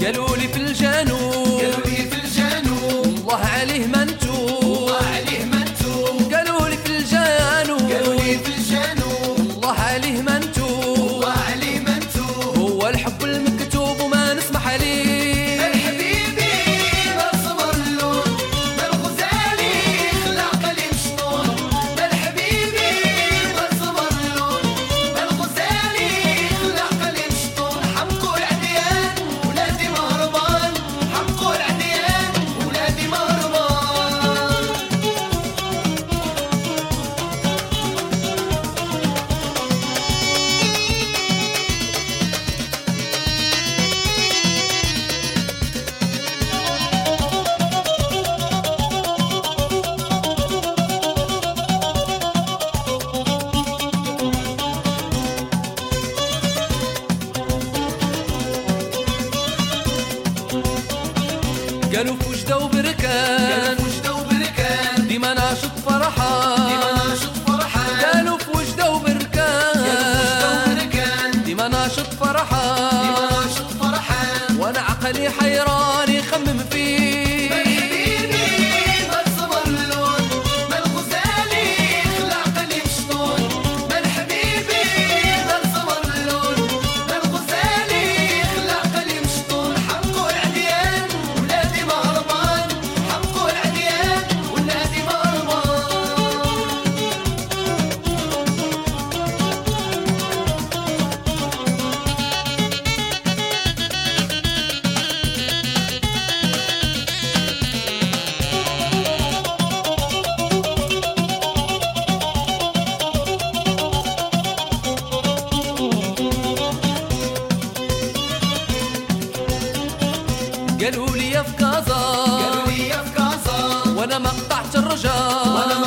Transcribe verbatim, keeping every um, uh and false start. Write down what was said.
قالوا لي في الجنوب قالوا لي في الجنوب الله عليه منتوب الله عليه منتوب قالوا لي في الجنوب قالوا لي في الجنوب الله عليه منتوب الله عليه منتوب هو الحب المكتوب وما نسمح عليه من حبيبي ما صبر اللون من الغزالي خلع قليل شطون من حبيبي ما صبر اللون من الغزالي خلع قليل شطون حمقوا العديان ولادي مهربان حمقوا العديان ولادي مهربان قالوا في وجده وبركان قالوا في وجده وبركان ديما ناشط فرحان ديما ناشط فرحان قالوا في وجده وبركان قالوا في وجده وبركان ديما ناشط ديما فرحان ناشط فرحان وانا عقلي حيران يخمم فيه من حبيبي ما صبر اللون من الغزالي خلع قليل شطون من حبيبي ما صبر اللون من الغزالي خلع قليل شطون حمقوا العديان ولادي مهربان حمقوا العديان ولادي مهربان قالوا لي في كازا قالوا لي في كازا وانا ما قطعت الرجاء وانا